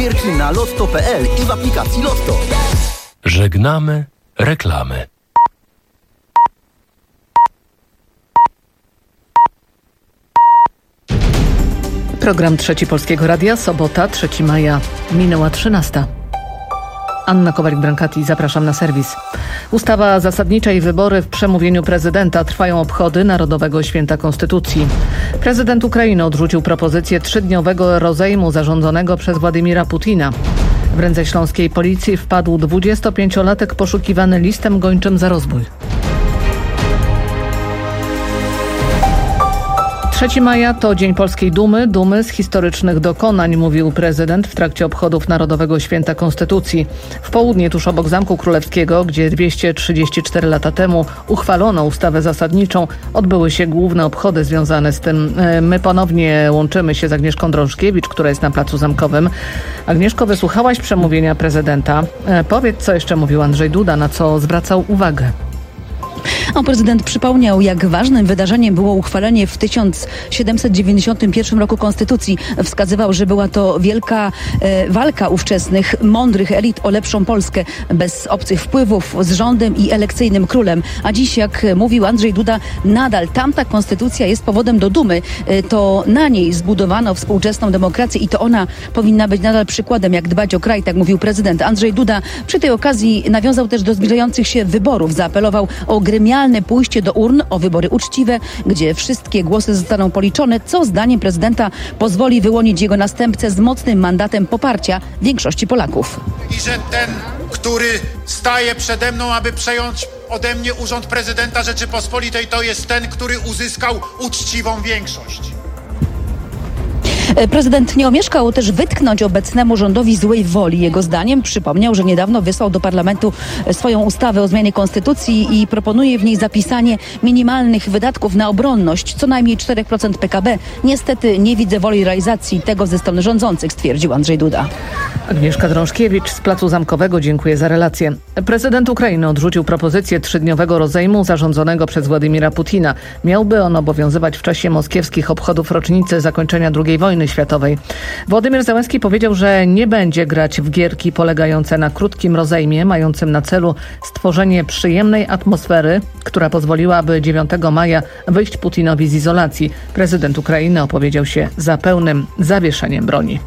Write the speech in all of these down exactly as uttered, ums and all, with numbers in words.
gierki na lotto kropka p l i w aplikacji Lotto. Żegnamy reklamy. Program Trzeci Polskiego Radia, sobota, trzeciego maja, minęła trzynasta. Anna Kowalik-Brankati, zapraszam na serwis. Ustawa zasadnicza i wybory w przemówieniu prezydenta. Trwają obchody Narodowego Święta Konstytucji. Prezydent Ukrainy odrzucił propozycję trzydniowego rozejmu zarządzonego przez Władimira Putina. W ręce śląskiej policji wpadł dwudziestopięciolatek poszukiwany listem gończym za rozbój. trzeciego maja to Dzień Polskiej Dumy, dumy z historycznych dokonań, mówił prezydent w trakcie obchodów Narodowego Święta Konstytucji. W południe, tuż obok Zamku Królewskiego, gdzie dwieście trzydzieści cztery lata temu uchwalono ustawę zasadniczą, odbyły się główne obchody związane z tym. My ponownie łączymy się z Agnieszką Drążkiewicz, która jest na Placu Zamkowym. Agnieszko, wysłuchałaś przemówienia prezydenta. Powiedz, co jeszcze mówił Andrzej Duda, na co zwracał uwagę. A prezydent przypomniał, jak ważnym wydarzeniem było uchwalenie w tysiąc siedemset dziewięćdziesiątym pierwszym roku Konstytucji. Wskazywał, że była to wielka e, walka ówczesnych, mądrych elit o lepszą Polskę, bez obcych wpływów, z rządem i elekcyjnym królem. A dziś, jak mówił Andrzej Duda, nadal tamta konstytucja jest powodem do dumy. E, to na niej zbudowano współczesną demokrację i to ona powinna być nadal przykładem, jak dbać o kraj, tak mówił prezydent. Andrzej Duda przy tej okazji nawiązał też do zbliżających się wyborów. Zaapelował o gremialne pójście do urn, o wybory uczciwe, gdzie wszystkie głosy zostaną policzone, co zdaniem prezydenta pozwoli wyłonić jego następcę z mocnym mandatem poparcia większości Polaków. I że ten, który staje przede mną, aby przejąć ode mnie urząd prezydenta Rzeczypospolitej, to jest ten, który uzyskał uczciwą większość. Prezydent nie omieszkał też wytknąć obecnemu rządowi złej woli. Jego zdaniem przypomniał, że niedawno wysłał do parlamentu swoją ustawę o zmianie konstytucji i proponuje w niej zapisanie minimalnych wydatków na obronność, co najmniej cztery procent P K B. Niestety nie widzę woli realizacji tego ze strony rządzących, stwierdził Andrzej Duda. Agnieszka Drążkiewicz z Placu Zamkowego, dziękuję za relację. Prezydent Ukrainy odrzucił propozycję trzydniowego rozejmu zarządzonego przez Władimira Putina. Miałby on obowiązywać w czasie moskiewskich obchodów rocznicy zakończenia drugiej wojny światowej. Władimir Zełenski powiedział, że nie będzie grać w gierki polegające na krótkim rozejmie, mającym na celu stworzenie przyjemnej atmosfery, która pozwoliłaby dziewiątego maja wyjść Putinowi z izolacji. Prezydent Ukrainy opowiedział się za pełnym zawieszeniem broni.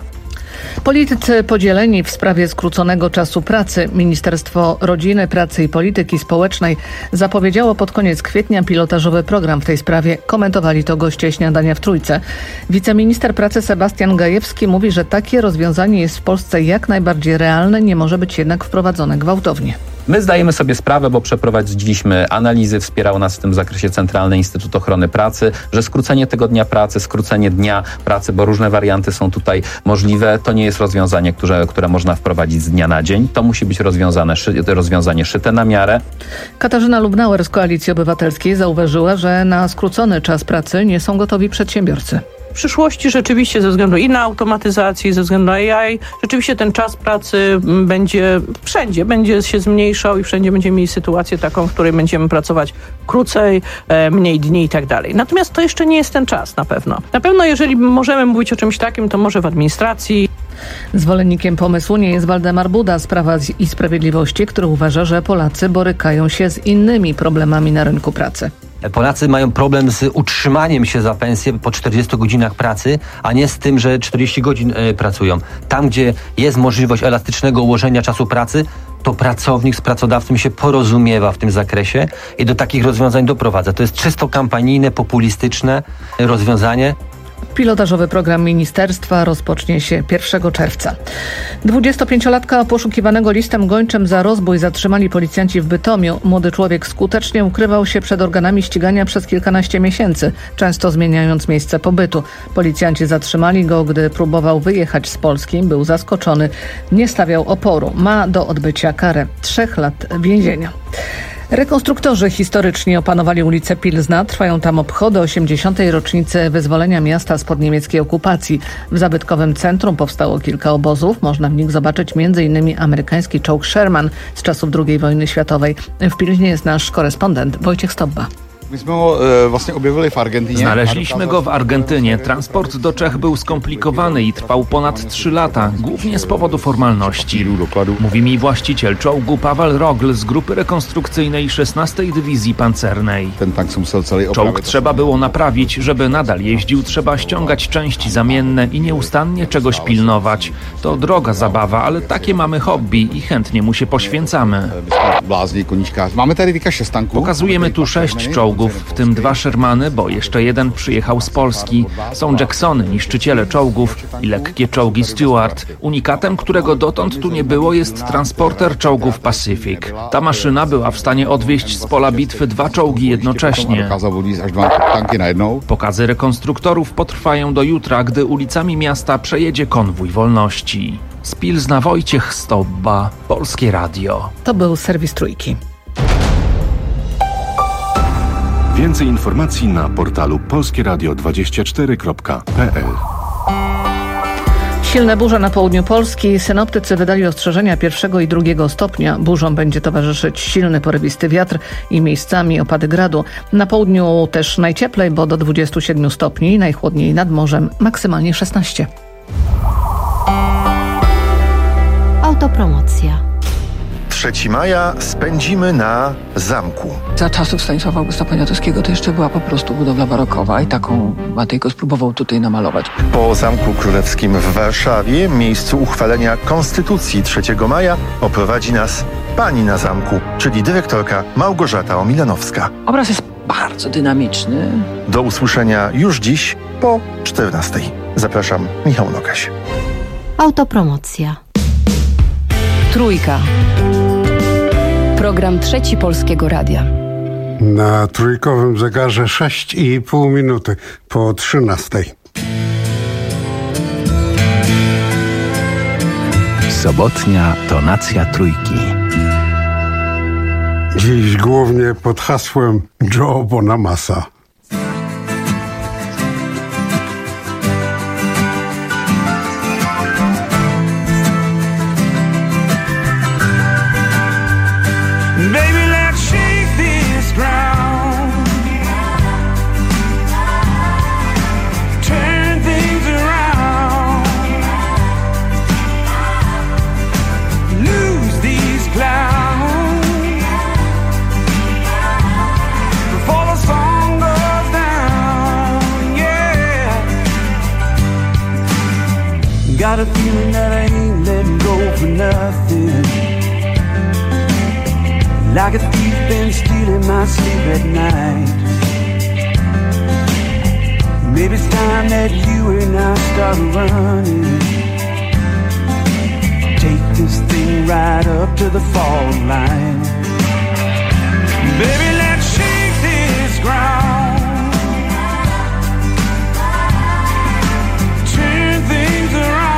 Politycy podzieleni w sprawie skróconego czasu pracy. Ministerstwo Rodziny, Pracy i Polityki Społecznej zapowiedziało pod koniec kwietnia pilotażowy program w tej sprawie. Komentowali to goście Śniadania w Trójce. Wiceminister pracy Sebastian Gajewski mówi, że takie rozwiązanie jest w Polsce jak najbardziej realne, nie może być jednak wprowadzone gwałtownie. My zdajemy sobie sprawę, bo przeprowadziliśmy analizy, wspierał nas w tym zakresie Centralny Instytut Ochrony Pracy, że skrócenie tego dnia pracy, skrócenie dnia pracy, bo różne warianty są tutaj możliwe, to nie jest rozwiązanie, które, które można wprowadzić z dnia na dzień. To musi być rozwiązane, szy, rozwiązanie szyte na miarę. Katarzyna Lubnauer z Koalicji Obywatelskiej zauważyła, że na skrócony czas pracy nie są gotowi przedsiębiorcy. W przyszłości rzeczywiście ze względu i na automatyzację, ze względu na A I, rzeczywiście ten czas pracy będzie wszędzie, będzie się zmniejszał i wszędzie będziemy mieli sytuację taką, w której będziemy pracować krócej, mniej dni i tak dalej. Natomiast to jeszcze nie jest ten czas na pewno. Na pewno jeżeli możemy mówić o czymś takim, to może w administracji. Zwolennikiem pomysłu nie jest Waldemar Buda z Prawa i Sprawiedliwości, który uważa, że Polacy borykają się z innymi problemami na rynku pracy. Polacy mają problem z utrzymaniem się za pensję po czterdziestu godzinach pracy, a nie z tym, że czterdzieści godzin y, pracują. Tam, gdzie jest możliwość elastycznego ułożenia czasu pracy, to pracownik z pracodawcą się porozumiewa w tym zakresie i do takich rozwiązań doprowadza. To jest czysto kampanijne, populistyczne rozwiązanie. Pilotażowy program ministerstwa rozpocznie się pierwszego czerwca. dwudziestopięciolatka poszukiwanego listem gończym za rozbój zatrzymali policjanci w Bytomiu. Młody człowiek skutecznie ukrywał się przed organami ścigania przez kilkanaście miesięcy, często zmieniając miejsce pobytu. Policjanci zatrzymali go, gdy próbował wyjechać z Polski. Był zaskoczony, nie stawiał oporu. Ma do odbycia karę trzech lat więzienia. Rekonstruktorzy historycznie opanowali ulicę Pilzna. Trwają tam obchody osiemdziesiątej rocznicy wyzwolenia miasta spod niemieckiej okupacji. W zabytkowym centrum powstało kilka obozów. Można w nich zobaczyć między innymi amerykański czołg Sherman z czasów drugiej wojny światowej. W Pilznie jest nasz korespondent Wojciech Stobba. Znaleźliśmy go w Argentynie. Transport do Czech był skomplikowany i trwał ponad trzy lata, głównie z powodu formalności. Mówi mi właściciel czołgu Paweł Rogl z grupy rekonstrukcyjnej szesnastej Dywizji Pancernej. Czołg trzeba było naprawić, żeby nadal jeździł, trzeba ściągać części zamienne i nieustannie czegoś pilnować. To droga zabawa, ale takie mamy hobby i chętnie mu się poświęcamy. Pokazujemy tu sześć czołgów, w tym dwa Shermany, bo jeszcze jeden przyjechał z Polski. Są Jacksony, niszczyciele czołgów i lekkie czołgi Stuart. Unikatem, którego dotąd tu nie było, jest transporter czołgów Pacific. Ta maszyna była w stanie odwieźć z pola bitwy dwa czołgi jednocześnie. Pokazy rekonstruktorów potrwają do jutra, gdy ulicami miasta przejedzie konwój wolności. Z Pilzna Wojciech Stobba, Polskie Radio. To był serwis Trójki. Więcej informacji na portalu polskieradio dwadzieścia cztery kropka p l. Silne burze na południu Polski. Synoptycy wydali ostrzeżenia pierwszego i drugiego stopnia. Burzom będzie towarzyszyć silny porywisty wiatr i miejscami opady gradu. Na południu też najcieplej, bo do dwudziestu siedmiu stopni, najchłodniej nad morzem, maksymalnie szesnaście. Autopromocja. trzeciego maja spędzimy na zamku. Za czasów Stanisława Augusta Poniatowskiego to jeszcze była po prostu budowla barokowa i taką Matejko spróbował tutaj namalować. Po Zamku Królewskim w Warszawie, miejscu uchwalenia Konstytucji trzeciego maja, oprowadzi nas pani na zamku, czyli dyrektorka Małgorzata Omilanowska. Obraz jest bardzo dynamiczny. Do usłyszenia już dziś po czternastej. Zapraszam, Michał Nogaś. Autopromocja. Trójka. Program Trzeci Polskiego Radia. Na trójkowym zegarze sześć i pół minuty po trzynastej. Sobotnia tonacja Trójki. Dziś głównie pod hasłem Joe Bonamassa. Got a feeling that I ain't letting go for nothing. Like a thief been stealing my sleep at night. Maybe it's time that you and I start running. Take this thing right up to the fall line. Baby, let's shake this ground. Turn things around.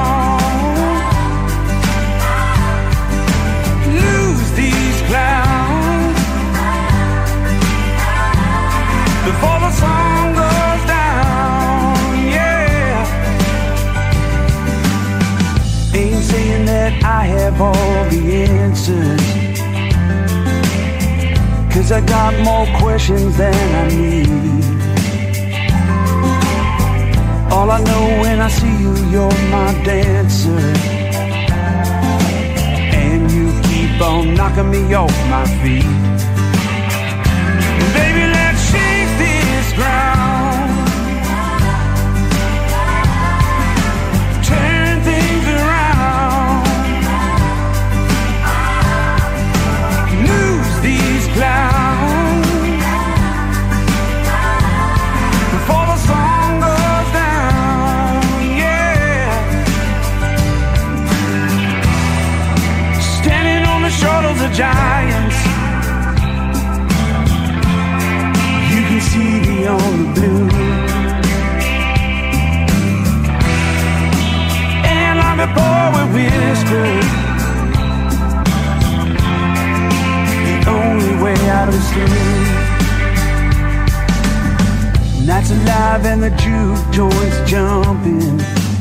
Before the sun goes down, yeah. Ain't saying that I have all the answers, 'cause I got more questions than I need. All I know when I see you, you're my dancer, and you keep on knocking me off my feet. Baby, let's shake this ground. Turn things around. Lose these clouds before the sun goes down, yeah. Standing on the shoulders of giants, see beyond the blue, and long before we whispered, the only way out is through. Nights alive and the juke joints jumping,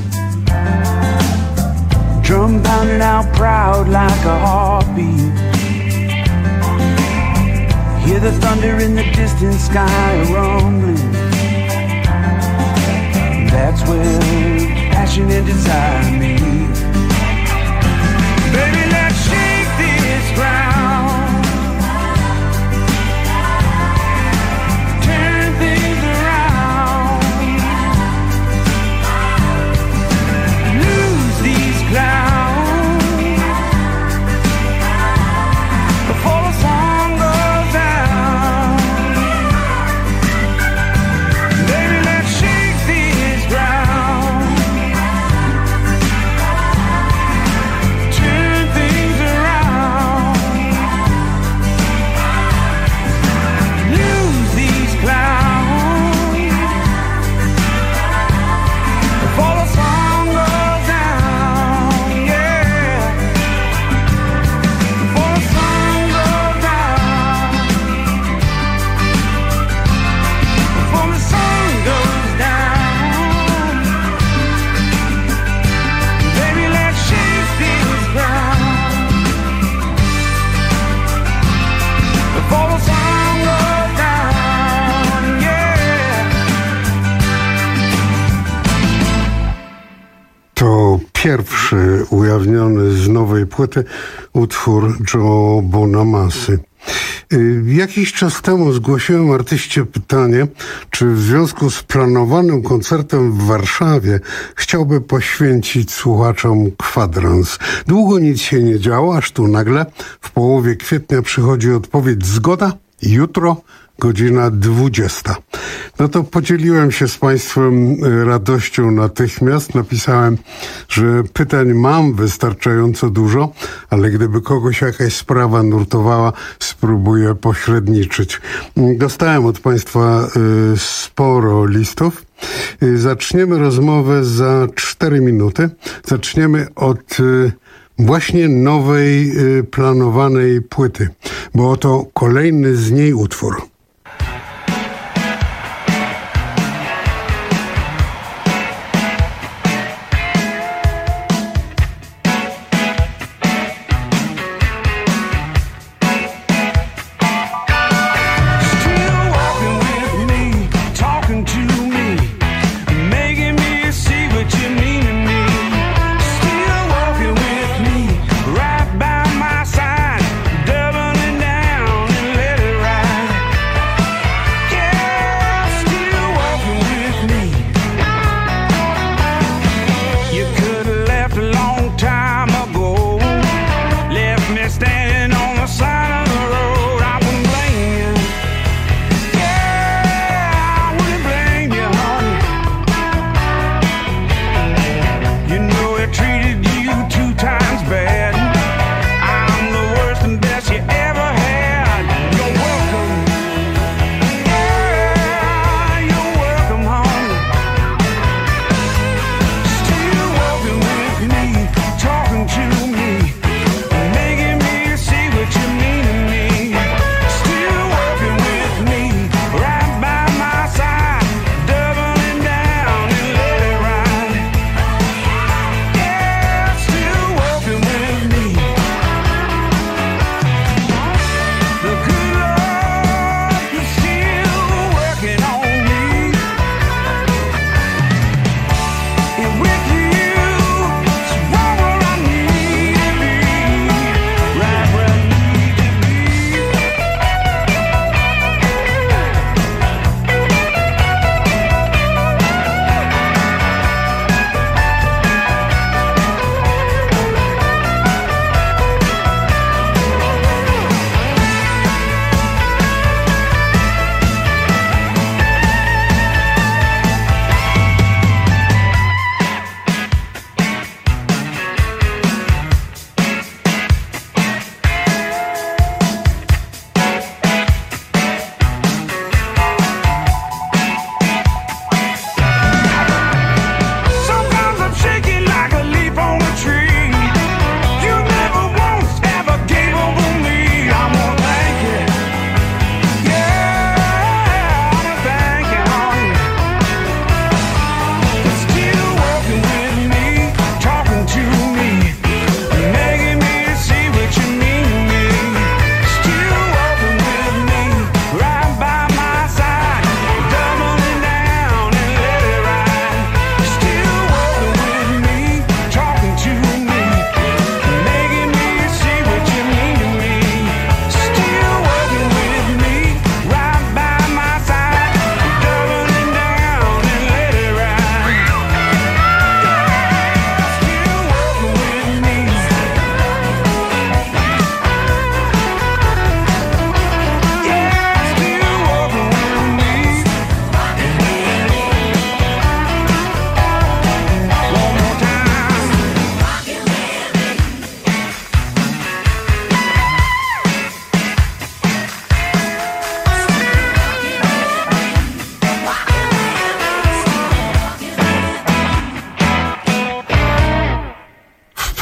drum pounding out proud like a heartbeat. Hear the thunder in the distant sky rumbling. That's where passion and desire meet. Baby, let's shake this ground. Turn things around. Lose these clouds before the sun goes down. Baby, let's shake this ground. Turn things around. Lose these clouds before the sun goes down. Yeah, before the sun goes down. Before the sun goes down. Baby, let's shake this ground before the sun goes down. Yeah. To pierwszy ujawniony z nowej płyty utwór Joe Bonamassy. Y, Jakiś czas temu zgłosiłem artyście pytanie, czy w związku z planowanym koncertem w Warszawie chciałby poświęcić słuchaczom kwadrans. Długo nic się nie działo, aż tu nagle w połowie kwietnia przychodzi odpowiedź: zgoda, jutro godzina dwudziesta. No to podzieliłem się z Państwem radością natychmiast. Napisałem, że pytań mam wystarczająco dużo, ale gdyby kogoś jakaś sprawa nurtowała, spróbuję pośredniczyć. Dostałem od Państwa y, sporo listów. Y, zaczniemy rozmowę za cztery minuty. Zaczniemy od y, właśnie nowej y, planowanej płyty, bo oto kolejny z niej utwór. Still walking with me, talking to me, making me see what you mean to me. Still walking with me, right by my side, doubling down and let it ride.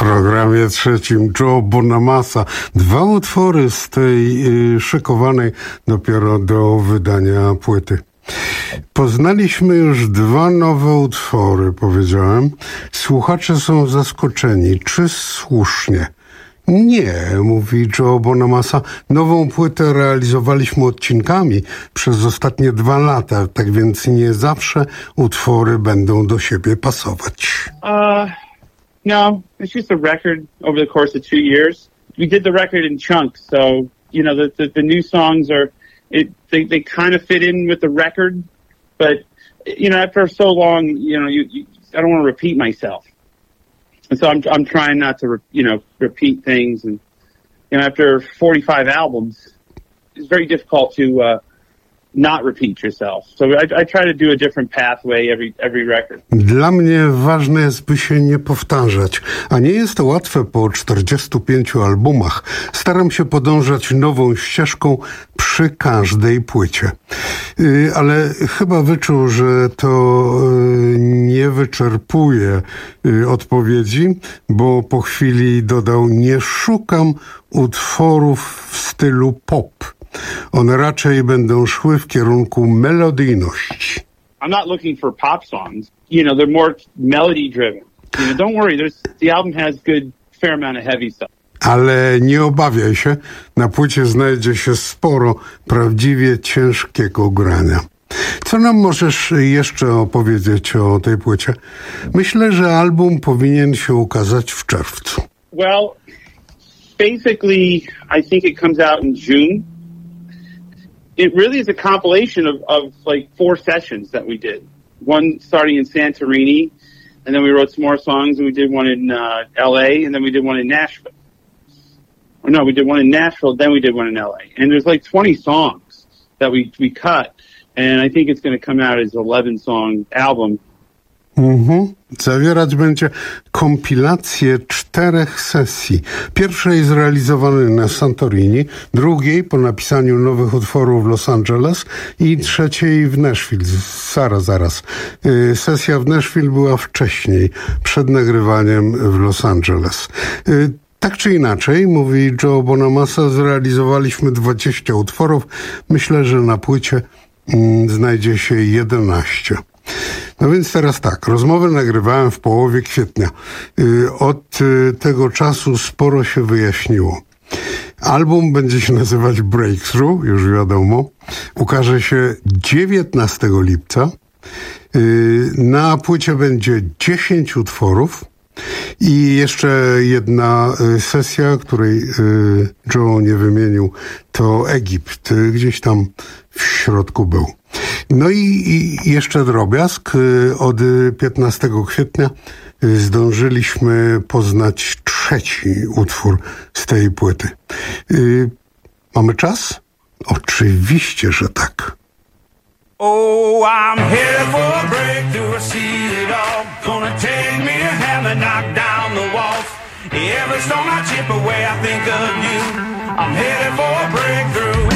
programie trzecim Joe Bonamassa. Dwa utwory z tej y, szykowanej dopiero do wydania płyty. Poznaliśmy już dwa nowe utwory, powiedziałem. Słuchacze są zaskoczeni. Czy słusznie? Nie, mówi Joe Bonamassa. Nową płytę realizowaliśmy odcinkami przez ostatnie dwa lata, tak więc nie zawsze utwory będą do siebie pasować. Uh, no, it's just a record over the course of two years. We did the record in chunks, so, you know, the, the, the new songs are, it, they, they kind of fit in with the record, but, you know, after so long, you know, you, you I don't want to repeat myself. And so I'm I'm trying not to, you know, repeat things. And, you know, after forty-five albums, it's very difficult to uh, not repeat yourself. So I, I try to do a different pathway every every record. Dla mnie ważne jest, by się nie powtarzać, a nie jest to łatwe po czterdziestu pięciu albumach. Staram się podążać nową ścieżką przy każdej płycie. Yy, ale chyba wyczuł, że to yy, nie wyczerpuje yy, odpowiedzi, bo po chwili dodał: nie szukam utworów w stylu pop. One raczej będą szły w kierunku melodyjności. I'm not looking for pop songs. You know, they're more melody driven. You know, don't worry, there's the album has good fair amount of heavy stuff. Ale nie obawiaj się, na płycie znajdzie się sporo prawdziwie ciężkiego grania. Co nam możesz jeszcze opowiedzieć o tej płycie? Myślę, że album powinien się ukazać w czerwcu. Well, basically, I think it comes out in June. It really is a compilation of, of like four sessions that we did. One starting in Santorini, and then we wrote some more songs, and we did one in uh, L A, and then we did one in Nashville. Or no, we did one in Nashville, then we did one in L A. And there's like twenty songs that we, we cut, and I think it's going to come out as an eleven-song album. Mhm. Zawierać będzie kompilację czterech sesji. Pierwszej zrealizowanej na Santorini, drugiej po napisaniu nowych utworów w Los Angeles i trzeciej w Nashville. Zaraz, zaraz. Yy, sesja w Nashville była wcześniej, przed nagrywaniem w Los Angeles. Yy, Tak czy inaczej, mówi Joe Bonamassa, zrealizowaliśmy dwadzieścia utworów. Myślę, że na płycie mm, znajdzie się jedenaście. No więc teraz tak, rozmowę nagrywałem w połowie kwietnia. Yy, od yy, tego czasu sporo się wyjaśniło. Album będzie się nazywać Breakthrough, już wiadomo. Ukaże się dziewiętnastego lipca. Yy, na płycie będzie dziesięć utworów. I jeszcze jedna sesja, której Joe nie wymienił, to Egipt. Gdzieś tam w środku był. No i, i jeszcze drobiazg. Od piętnastego kwietnia zdążyliśmy poznać trzeci utwór z tej płyty. Mamy czas? Oczywiście, że tak. Oh, I'm here for a breakthrough, I see it all. Gonna take me a hammer, knock down the walls. Every stone I chip away, I think of you. I'm headed for a breakthrough.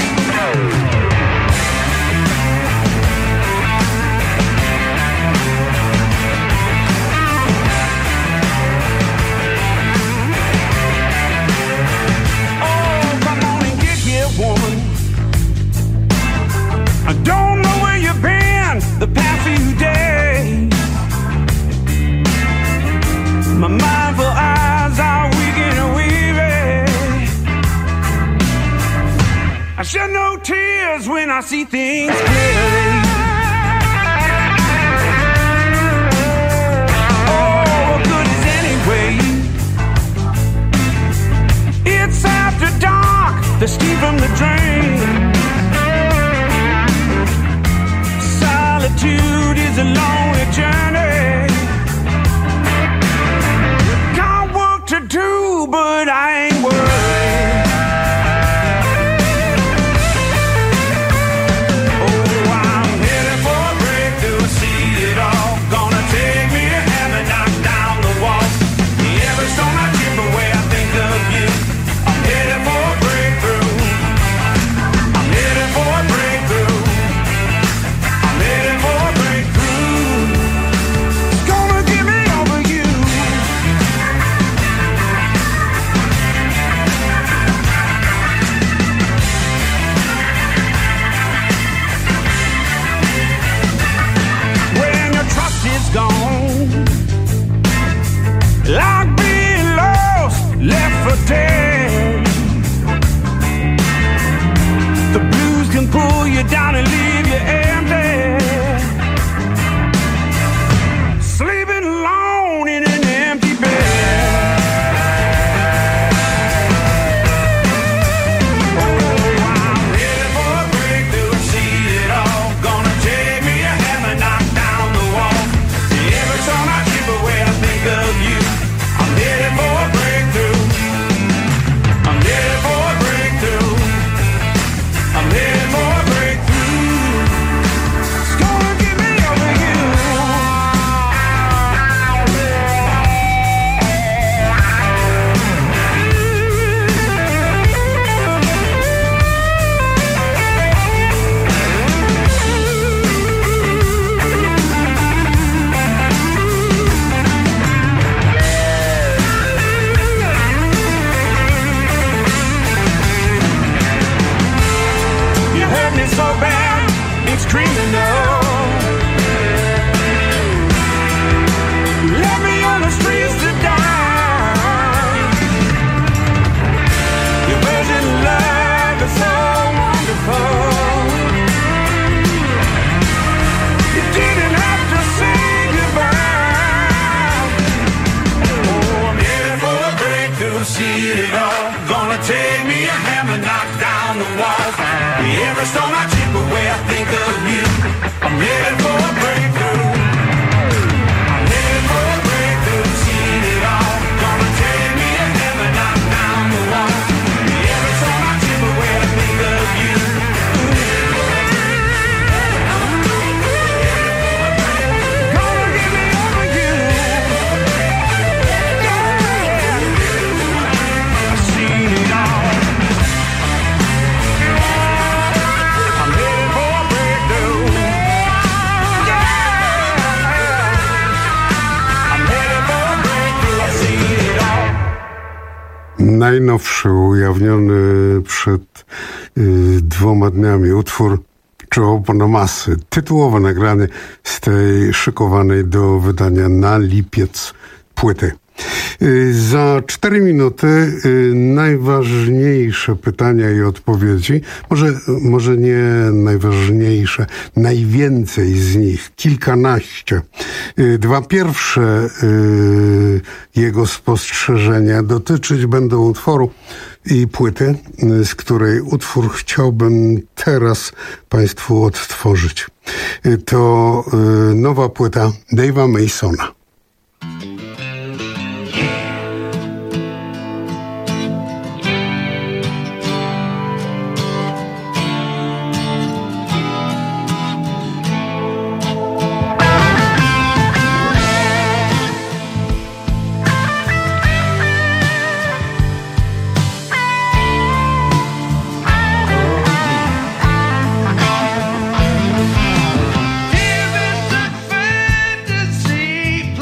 Oh, come on and get here, woman. I don't know where you've been the past few days. My mindful eyes are weak and weary. I shed no tears when I see things clearly. Oh, what good is anyway? It's after dark, the steam from the drain. Solitude is a lonely journey. Got work to do, but I ain't worried. Oh, I'm headed for a breakthrough, see it all. Gonna take me a hammer, knock down the walls. Every stone I chip away, I think of you. I'm headed for a breakthrough. I'm headed for a breakthrough. I'm headed for a breakthrough. heart's gone. Like being lost, left for dead. The blues can pull you down and leave you empty. Sleeping alone in an empty bed. Najnowszy, ujawniony przed y, dwoma dniami utwór Joe Bonamasy, tytułowe nagranie z tej szykowanej do wydania na lipiec płyty. Y, za cztery minuty y, najważniejsze pytania i odpowiedzi, może, może nie najważniejsze, najwięcej z nich, kilkanaście. Y, dwa pierwsze y, jego spostrzeżenia dotyczyć będą utworu i płyty, y, z której utwór chciałbym teraz Państwu odtworzyć. Y, to y, nowa płyta Dave'a Masona. See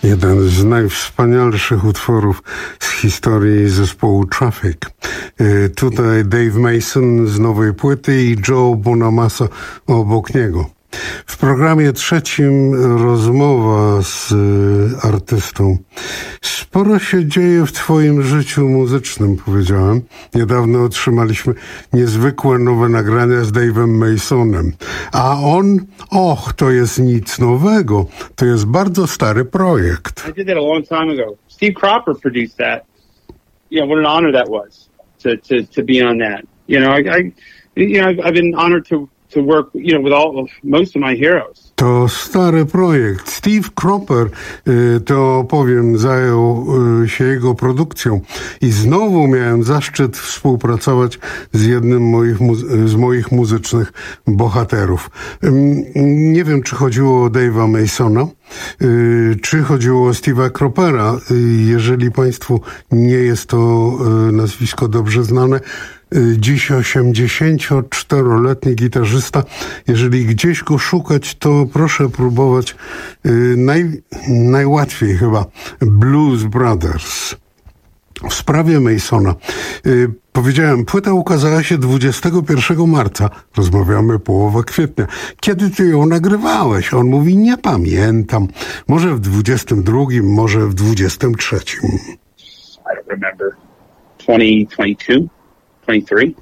Jeden z najwspanialszych utworów z historii zespołu Traffic. Tutaj Dave Mason z nowej płyty i Joe Bonamassa obok niego. W programie trzecim rozmowa z artystą. Sporo się dzieje w twoim życiu muzycznym, powiedziałem. Niedawno otrzymaliśmy niezwykłe nowe nagrania z Dave'em Masonem. A on, och, to jest nic nowego. To jest bardzo stary projekt. I did that a long time ago. Steve Cropper produced that. You know, what an honor that was to, to, to be on that. You know, I, I you know, I've, I've been honored to to work, you know, with all of most of my heroes. To stary projekt. Steve Cropper, to powiem, zajął się jego produkcją i znowu miałem zaszczyt współpracować z jednym moich, z moich muzycznych bohaterów. Nie wiem, czy chodziło o Dave'a Masona, czy chodziło o Steve'a Croppera. Jeżeli Państwu nie jest to nazwisko dobrze znane, dziś osiemdziesięcioczteroletni gitarzysta. Jeżeli gdzieś go szukać, to proszę próbować naj, najłatwiej chyba Blues Brothers. W sprawie Masona. Powiedziałem, płyta ukazała się dwudziestego pierwszego marca. Rozmawiamy połowa kwietnia. Kiedy ty ją nagrywałeś? On mówi, nie pamiętam. Może w dwudziestym drugim, może w dwudziestym trzecim. I don't remember. twenty twenty-two? twenty-three.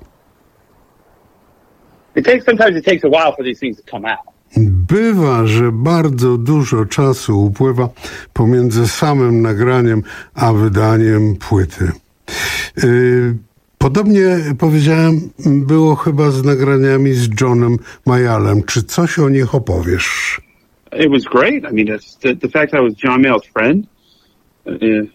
It takes, sometimes it takes a while for these things to come out. Bywa, że bardzo dużo czasu upływa pomiędzy samym nagraniem a wydaniem płyty. Yy, podobnie, powiedziałem, było chyba z nagraniami z Johnem Mayallem. Czy coś o nich opowiesz? It was great. I mean, it's the, the fact that I was John Mayall's friend. Uh,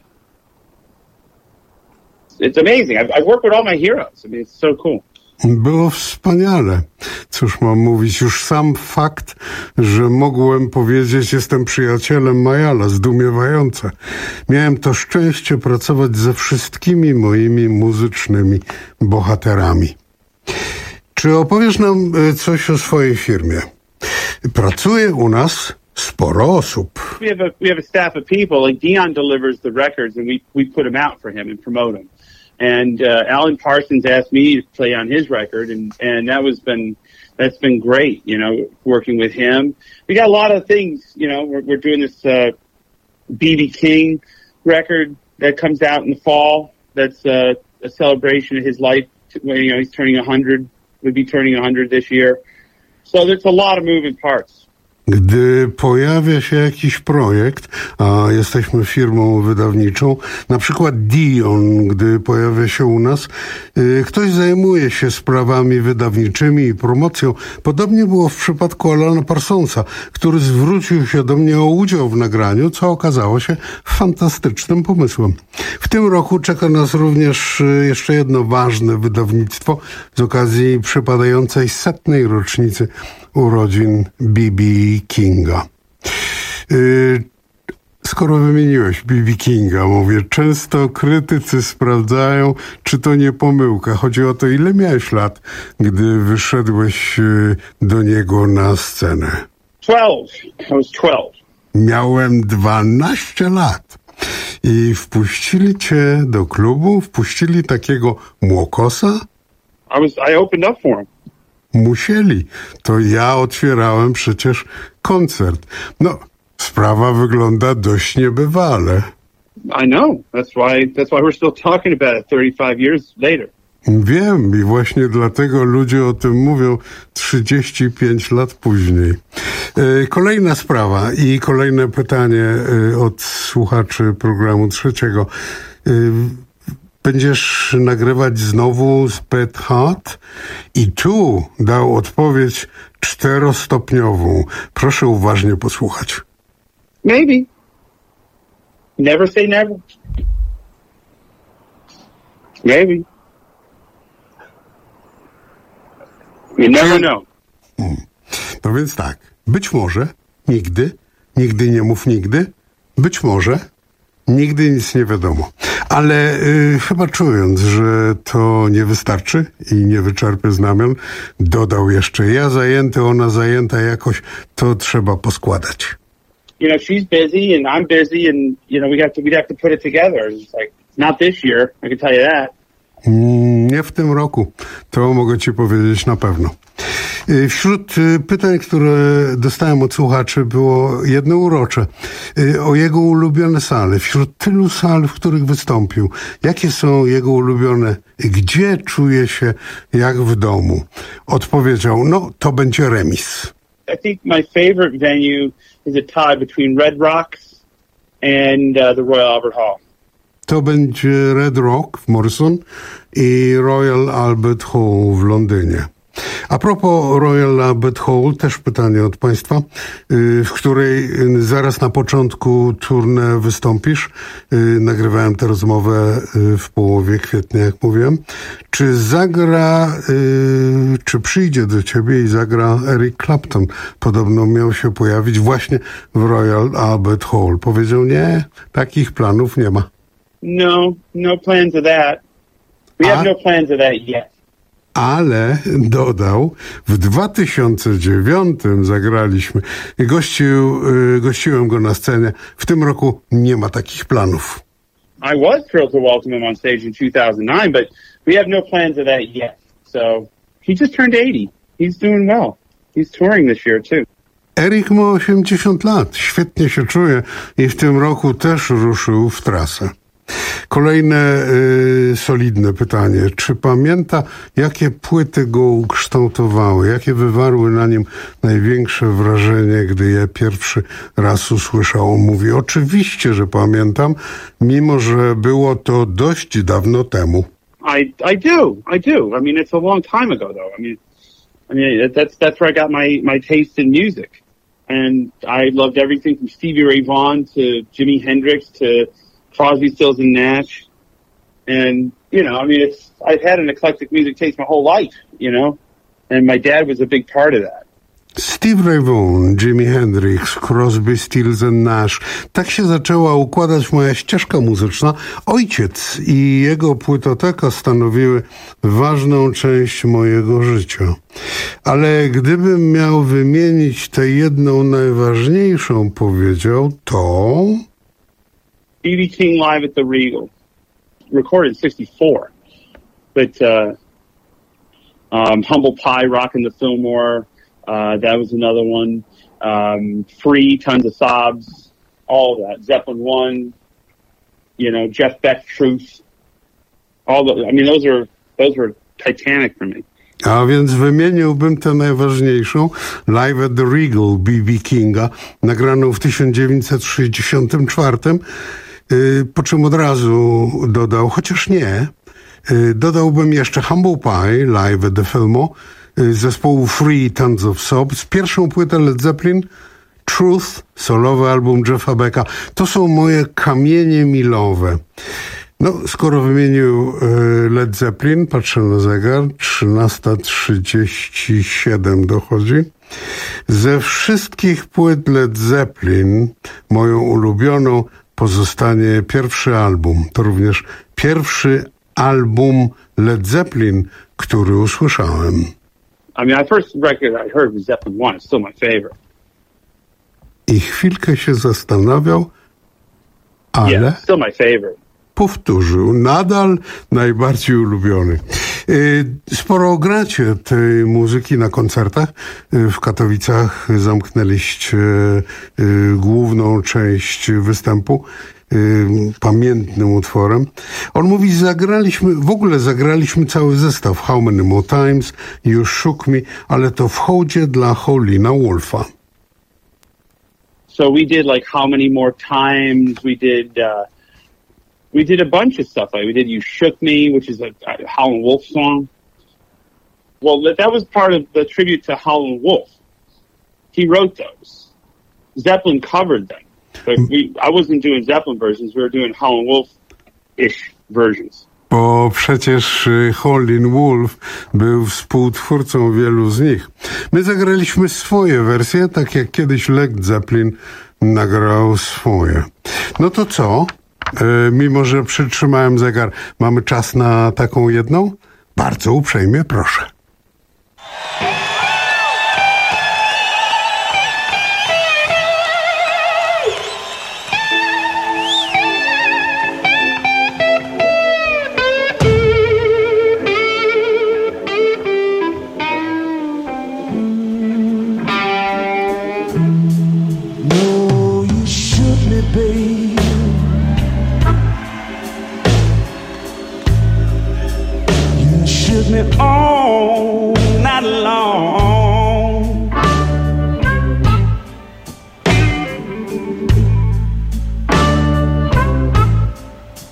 It's amazing. I've, I've worked with all my heroes. I mean, it's so cool. Było wspaniale. Cóż mam mówić, już sam fakt, że mogłem powiedzieć, jestem przyjacielem Mayalla, zdumiewające. Miałem to szczęście pracować ze wszystkimi moimi muzycznymi bohaterami. Czy opowiesz nam coś o swojej firmie? Pracuje u nas sporo osób. We have a we have a staff of people. Like Dion delivers the records, and we we put them out for him and promote them. And uh, Alan Parsons asked me to play on his record, and and that was been that's been great. You know, working with him. We got a lot of things. You know, we're we're doing this uh, B B King record that comes out in the fall. That's uh, a celebration of his life. You know, he's turning a hundred. Would be turning a hundred this year. So there's a lot of moving parts. Gdy pojawia się jakiś projekt, a jesteśmy firmą wydawniczą, na przykład Dion, gdy pojawia się u nas, ktoś zajmuje się sprawami wydawniczymi i promocją. Podobnie było w przypadku Alana Parsonsa, który zwrócił się do mnie o udział w nagraniu, co okazało się fantastycznym pomysłem. W tym roku czeka nas również jeszcze jedno ważne wydawnictwo z okazji przypadającej setnej rocznicy urodzin B B Kinga. Yy, skoro wymieniłeś B B Kinga, mówię, często krytycy sprawdzają, czy to nie pomyłka. Chodzi o to, ile miałeś lat, gdy wyszedłeś yy, do niego na scenę. Twelve. I was twelve. Miałem dwanaście lat. I wpuścili cię do klubu? Wpuścili takiego młokosa? I was. I opened up for him. Musieli. To ja otwierałem przecież koncert. No, sprawa wygląda dość niebywale. I know. That's why, that's why we're still talking about it thirty-five years later. Wiem i właśnie dlatego ludzie o tym mówią trzydzieści pięć lat później. Kolejna sprawa i kolejne pytanie od słuchaczy programu trzeciego. Będziesz nagrywać znowu z Beth Hart? I tu dał odpowiedź czterostopniową. Proszę uważnie posłuchać. Maybe. Never say never. Maybe. You never know. Hmm. No więc tak. Być może, nigdy, nigdy nie mów nigdy, być może, nigdy nic nie wiadomo. Ale y, chyba czując, że to nie wystarczy i nie wyczerpie znamion, dodał jeszcze, ja zajęty, ona zajęta jakoś, to trzeba poskładać. you know, she's busy and I'm busy and, you know, we got to, we'd have to put it together. It's like, not this year, I can tell you that. Nie w tym roku. To mogę ci powiedzieć na pewno. Wśród pytań, które dostałem od słuchaczy, było jedno urocze. O jego ulubione sale. Wśród tylu sal, w których wystąpił. Jakie są jego ulubione? Gdzie czuje się jak w domu? Odpowiedział, no to będzie remis. I think my favorite venue is a tie between Red Rocks and uh, the Royal Albert Hall. To będzie Red Rock w Morrison i Royal Albert Hall w Londynie. A propos Royal Albert Hall, też pytanie od Państwa, w której zaraz na początku tournée wystąpisz. Nagrywałem tę rozmowę w połowie kwietnia, jak mówiłem. Czy zagra, czy przyjdzie do Ciebie i zagra Eric Clapton? Podobno miał się pojawić właśnie w Royal Albert Hall. Powiedział, nie, takich planów nie ma. No, no plans of that. We have no plans of that yet. Ale dodał, w dwa tysiące dziewiątym zagraliśmy i gościł, gościłem go na scenie. W tym roku nie ma takich planów. I was thrilled to welcome him on stage in two thousand nine, but we have no plans of that yet. So he just turned eighty. He's doing well. He's touring this year too. Eric ma osiemdziesiąt lat. Świetnie się czuje i w tym roku też ruszył w trasę. Kolejne y, solidne pytanie. Czy pamięta, jakie płyty go ukształtowały? Jakie wywarły na nim największe wrażenie, gdy je pierwszy raz usłyszał? On mówi, oczywiście, że pamiętam, mimo że było to dość dawno temu. I I do. I do. I mean, it's a long time ago, though. I mean, I mean that's that's where I got my, my taste in music. And I loved everything from Stevie Ray Vaughan to Jimi Hendrix to Crosby, Stills and Nash, and you know, I mean, it's I've had an eclectic music taste my whole life, you know, and my dad was a big part of that. Steve Ray Vaughan, Jimi Hendrix, Crosby, Stills and Nash. Tak się zaczęła układać moja ścieżka muzyczna. Ojciec i jego płytoteka stanowiły ważną część mojego życia. Ale gdybym miał wymienić tę jedną najważniejszą, powiedział, to... B B King live at the Regal, recorded in sixty-four. But uh, um, Humble Pie, Rockin' the Fillmore, uh, that was another one. Um, Free, Tons of Sobs, all of that. Zeppelin one, you know, Jeff Beck, Truth. All the, I mean, those are those were Titanic for me. A więc wymieniłbym tę najważniejszą, Live at the Regal B B Kinga, nagraną w tysiąc dziewięćset sześćdziesiątym czwartym. Po czym od razu dodał, chociaż nie, dodałbym jeszcze Humble Pie, Live at the Fillmore, zespołu Free, Tons of Sobs, pierwszą płytę Led Zeppelin, Truth, solowy album Jeffa Becka. To są moje kamienie milowe. No, skoro wymienił Led Zeppelin, patrzę na zegar, trzynasta trzydzieści siedem dochodzi. Ze wszystkich płyt Led Zeppelin, moją ulubioną pozostanie pierwszy album. To również pierwszy album Led Zeppelin, który usłyszałem. I mean, the first record I heard was Zeppelin one. It's still my favorite. I chwilkę się zastanawiał, ale... Yeah, still my favorite. Powtórzył, nadal najbardziej ulubiony. Sporo gracie tej muzyki na koncertach. W Katowicach zamknęliście główną część występu pamiętnym utworem. On mówi, zagraliśmy, w ogóle zagraliśmy cały zestaw How Many More Times, You Shook Me, ale to w hołdzie dla Howlina Wolfa. So we did like How Many More Times, we did... Uh... We did a bunch of stuff. Like we did "You Shook Me," which is a, a Howlin' Wolf song. Well, that, that was part of the tribute to Howlin' Wolf. He wrote those. Zeppelin covered them. But we, I wasn't doing Zeppelin versions. We were doing Howlin' Wolf-ish versions. Bo przecież Howlin' Wolf był współtwórcą wielu z nich. My zagraliśmy swoje wersje, tak jak kiedyś Led Zeppelin nagrał swoje. No to co? Mimo że przytrzymałem zegar, mamy czas na taką jedną? Bardzo uprzejmie proszę.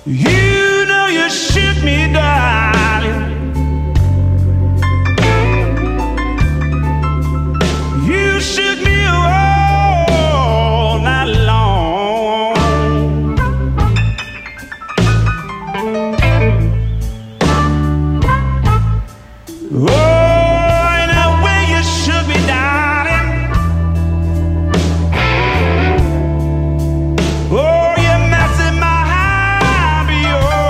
You know you shook me, darling. You shook me all night long. Oh, in the way you shook me, darling. Oh, you're messing my happy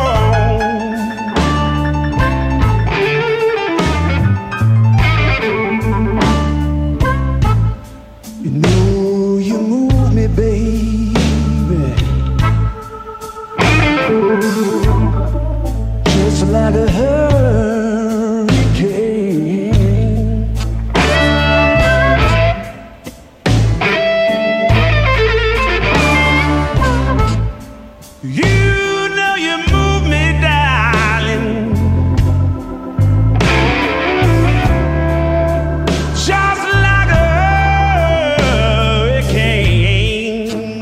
You know you move me, baby, just like a hurricane. You know you move me, darling, just like a hurricane.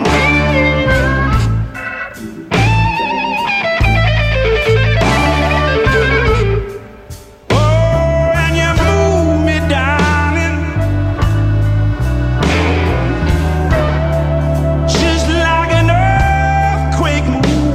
Oh, and you move me, darling, just like an earthquake move.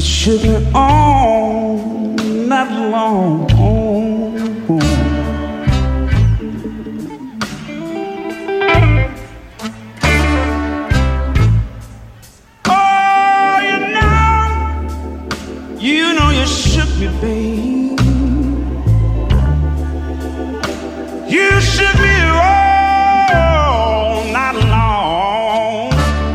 You should be on not long. Oh, you know, you know you shook me, babe. You shook me all night long.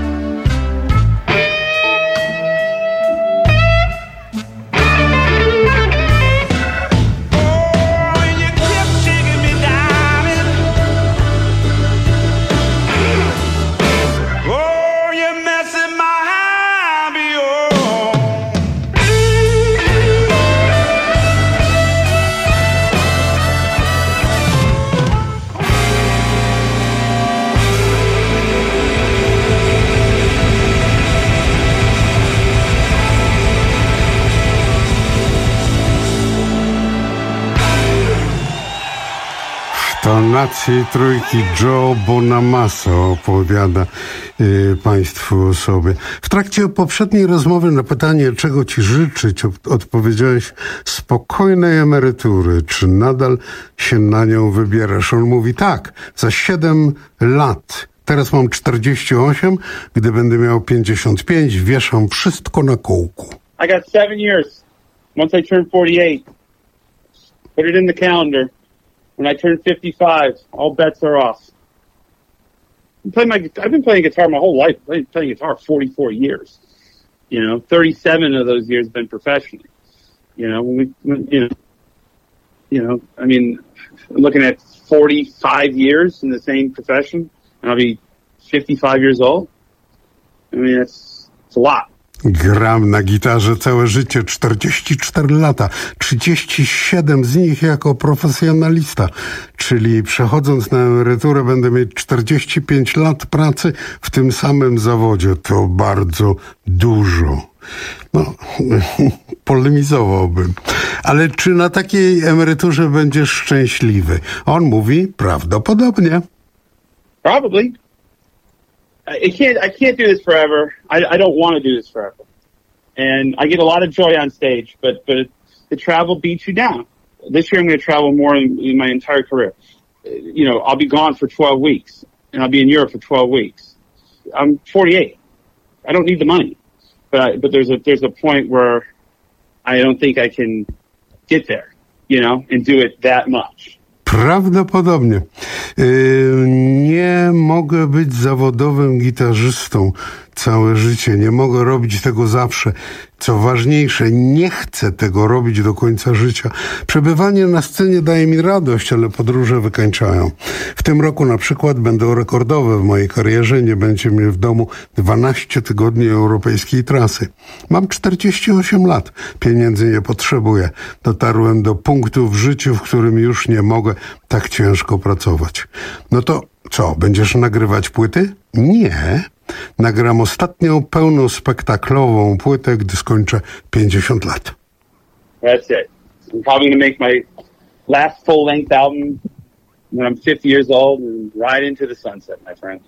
Oh, and you kept shaking me, darling. Oh, you're messing my hobby, oh. W tonacji trójki Joe Bonamassa opowiada y, Państwu o sobie. W trakcie poprzedniej rozmowy na pytanie, czego Ci życzyć, od- odpowiedziałeś spokojnej emerytury. Czy nadal się na nią wybierasz? On mówi tak, za siedem lat. Teraz mam czterdzieści osiem, gdy będę miał pięćdziesiąt pięć, wieszam wszystko na kółku. I got seven years. Once I turn forty-eight, put it in the calendar. When I turn fifty-five, all bets are off. I'm playing my, I've been playing guitar my whole life. I've been playing guitar forty-four years. You know, thirty-seven of those years have been professionally. You know, when we, when, you know, you know, I mean, I'm looking at forty-five years in the same profession, and I'll be fifty-five years old. I mean, it's, it's a lot. Gram na gitarze całe życie, czterdzieści cztery lata, trzydzieści siedem z nich jako profesjonalista, czyli przechodząc na emeryturę będę mieć czterdzieści pięć lat pracy w tym samym zawodzie. To bardzo dużo. No, polemizowałbym. Ale czy na takiej emeryturze będziesz szczęśliwy? On mówi prawdopodobnie. Probably. I can't. I can't do this forever. I, I don't want to do this forever. And I get a lot of joy on stage, but but the travel beats you down. This year I'm going to travel more in, in my entire career. You know, I'll be gone for twelve weeks, and I'll be in Europe for twelve weeks. I'm forty-eight. I don't need the money, but I, but there's a there's a point where I don't think I can get there. You know, and do it that much. Prawdopodobnie. Yy, nie mogę być zawodowym gitarzystą całe życie. Nie mogę robić tego zawsze. Co ważniejsze, nie chcę tego robić do końca życia. Przebywanie na scenie daje mi radość, ale podróże wykańczają. W tym roku na przykład będą rekordowe w mojej karierze. Nie będzie mnie w domu dwanaście tygodni europejskiej trasy. Mam czterdzieści osiem lat. Pieniędzy nie potrzebuję. Dotarłem do punktu w życiu, w którym już nie mogę tak ciężko pracować. No to co, będziesz nagrywać płyty? Nie. Nagram ostatnią pełnospektaklową płytę, gdy skończę pięćdziesiąt lat. That's it. I'm probably going to make my last full-length album when I'm fifty years old and ride into the sunset, my friend.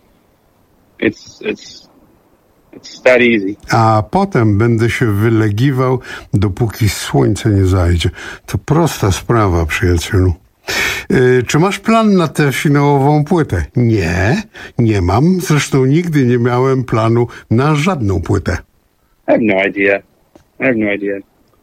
It's it's it's that easy. A potem będę się wylegiwał, dopóki słońce nie zajdzie. To prosta sprawa, przyjacielu. Yy, czy masz plan na tę finałową płytę? Nie, nie mam. Zresztą nigdy nie miałem planu na żadną płytę. I have no idea. I have no idea.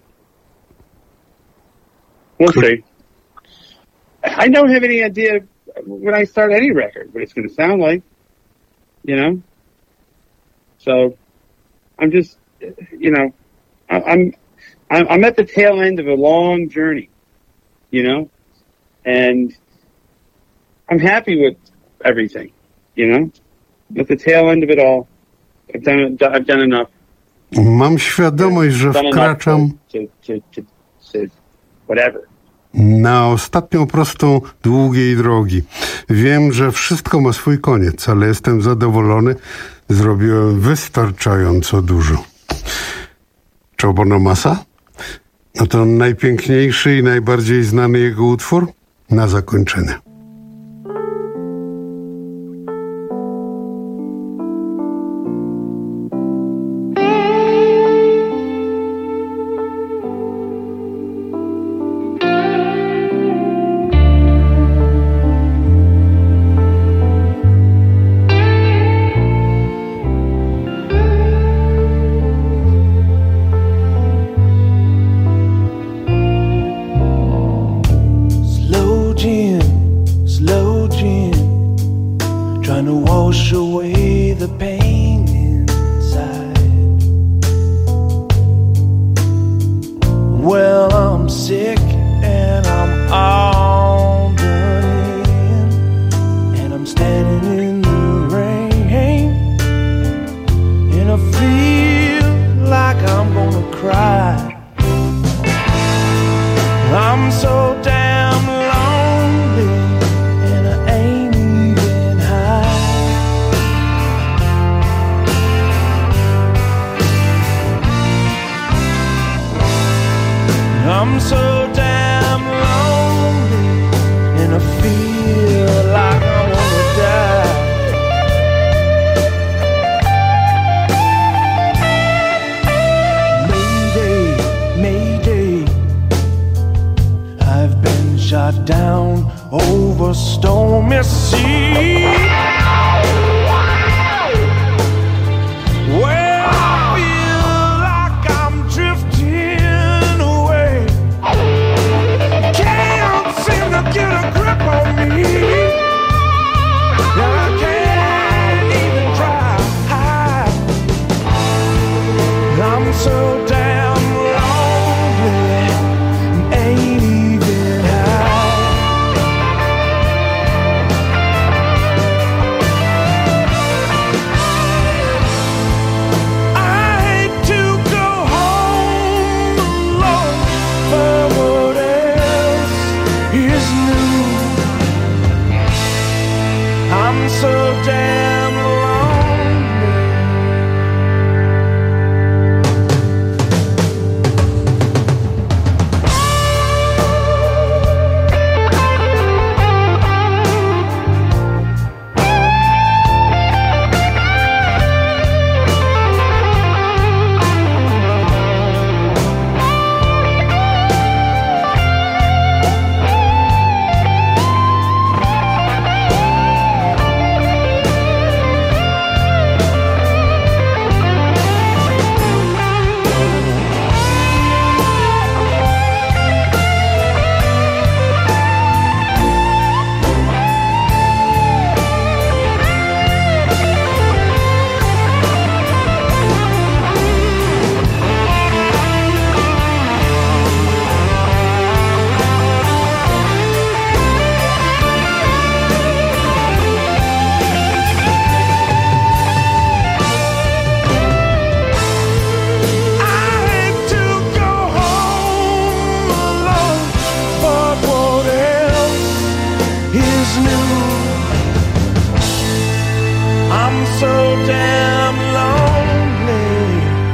We'll see. I don't have any idea when I start any record what it's going to sound like. You know? So, I'm just, you know, I, I'm, I'm I'm at the tail end of a long journey. You know? And I'm happy with everything, you know? At the tail end of it all, I've done, I've done enough. Mam świadomość, że wkraczam To, to, to, to whatever. na ostatnią prostą długiej drogi. Wiem, że wszystko ma swój koniec, ale jestem zadowolony. Zrobiłem wystarczająco dużo. Joe Bonamassa? No to najpiękniejszy i najbardziej znany jego utwór? Na zakończenie. down over stormy sea. Well, I feel like I'm drifting away. Can't seem to get a grip on me. I can't even try. I'm so damn lonely, ain't even high. I hate to go home alone, but what else is new? I'm so damn lonely. I'm so damn lonely.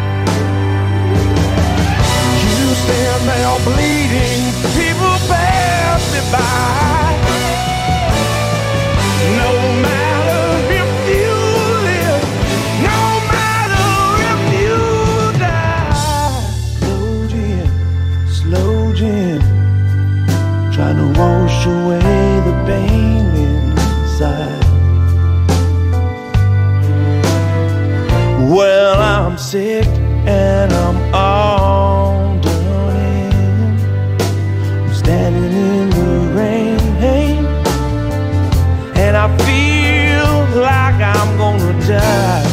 You stand there bleeding, people pass me by. No matter if you live, no matter if you die. Slow Jim, slow Jim, trying to wash away the pain inside. Well, I'm sick and I'm all done in. I'm standing in the rain, and I feel like I'm gonna die.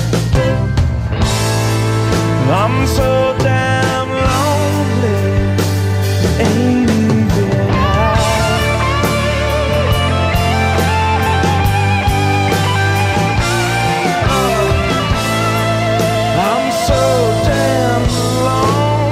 I'm so damn lonely, ain't even I'm so damn lonely.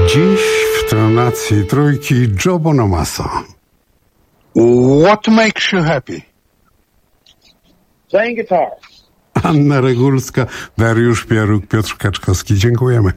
Dziś w tonacji trójki Joe Bonamassa. What makes you happy? Playing guitar. Anna Regulska, Dariusz Pieruk, Piotr Kaczkowski. Dziękujemy.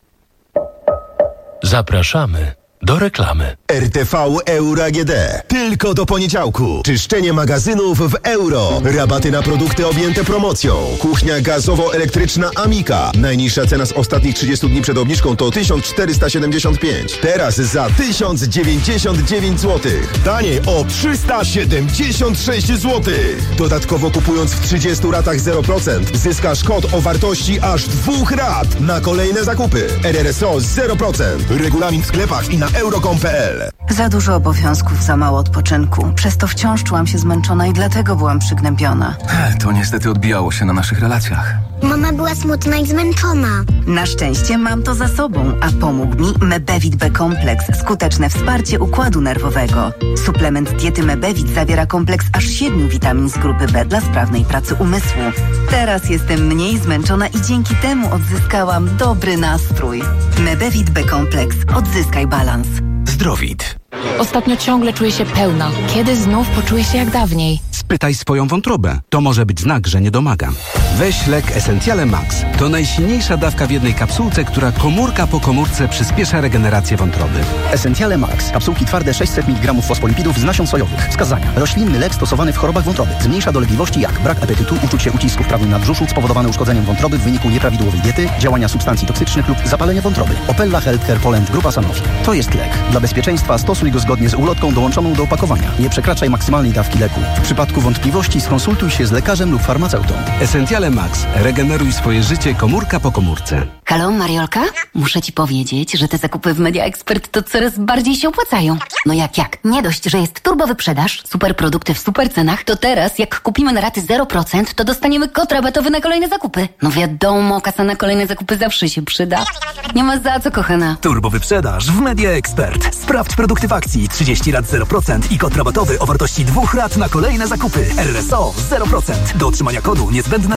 Zapraszamy do reklamy. R T V Euro A G D. Tylko do poniedziałku. Czyszczenie magazynów w euro. Rabaty na produkty objęte promocją. Kuchnia gazowo-elektryczna Amika. Najniższa cena z ostatnich trzydziestu dni przed obniżką to tysiąc czterysta siedemdziesiąt pięć. Teraz za tysiąc dziewięćdziesiąt dziewięć złotych. Taniej o trzysta siedemdziesiąt sześć złotych. Dodatkowo kupując w trzydziestu ratach zero procent zyskasz kod o wartości aż dwóch rat na kolejne zakupy. R R S O zero procent. Regulamin w sklepach i na euro kropka com kropka p l. Za dużo obowiązków, za mało odpoczynku. Przez to wciąż czułam się zmęczona i dlatego byłam przygnębiona. To niestety odbijało się na naszych relacjach. Mama była smutna i zmęczona. Na szczęście mam to za sobą, a pomógł mi Mebevit B Kompleks. Skuteczne wsparcie układu nerwowego. Suplement diety Mebevit zawiera kompleks aż siedmiu witamin z grupy B dla sprawnej pracy umysłu. Teraz jestem mniej zmęczona i dzięki temu odzyskałam dobry nastrój. Mebevit B Kompleks. Odzyskaj balans. Zdrowit. Ostatnio ciągle czuję się pełna. Kiedy znów poczuję się jak dawniej? Spytaj swoją wątrobę. To może być znak, że nie domagam. Weź lek Essentiale Max. To najsilniejsza dawka w jednej kapsułce, która komórka po komórce przyspiesza regenerację wątroby. Essentiale Max. Kapsułki twarde sześćset miligramów fosfolipidów z nasion sojowych. Wskazania. Roślinny lek stosowany w chorobach wątroby. Zmniejsza dolegliwości jak brak apetytu, uczucie ucisku w prawym nadbrzuszu spowodowane uszkodzeniem wątroby w wyniku nieprawidłowej diety, działania substancji toksycznych lub zapalenia wątroby. Opella Healthcare Poland Grupa Sanofi. To jest lek. Dla bezpieczeństwa stosuj go zgodnie z ulotką dołączoną do opakowania. Nie przekraczaj maksymalnej dawki leku. W przypadku wątpliwości skonsultuj się z lekarzem lub farmaceutą. Essentiale Max. Regeneruj swoje życie komórka po komórce. Halo, Mariolka? Muszę ci powiedzieć, że te zakupy w Media Expert to coraz bardziej się opłacają. No jak, jak? Nie dość, że jest turbo wyprzedaż, super produkty w super cenach, to teraz jak kupimy na raty zero procent, to dostaniemy kod rabatowy na kolejne zakupy. No wiadomo, kasa na kolejne zakupy zawsze się przyda. Nie ma za co, kochana. Turbo wyprzedaż w Media Expert. Sprawdź produkty w akcji, trzydzieści rat zero procent i kod rabatowy o wartości dwóch rat na kolejne zakupy. R R S O zero procent. Do otrzymania kodu niezbędne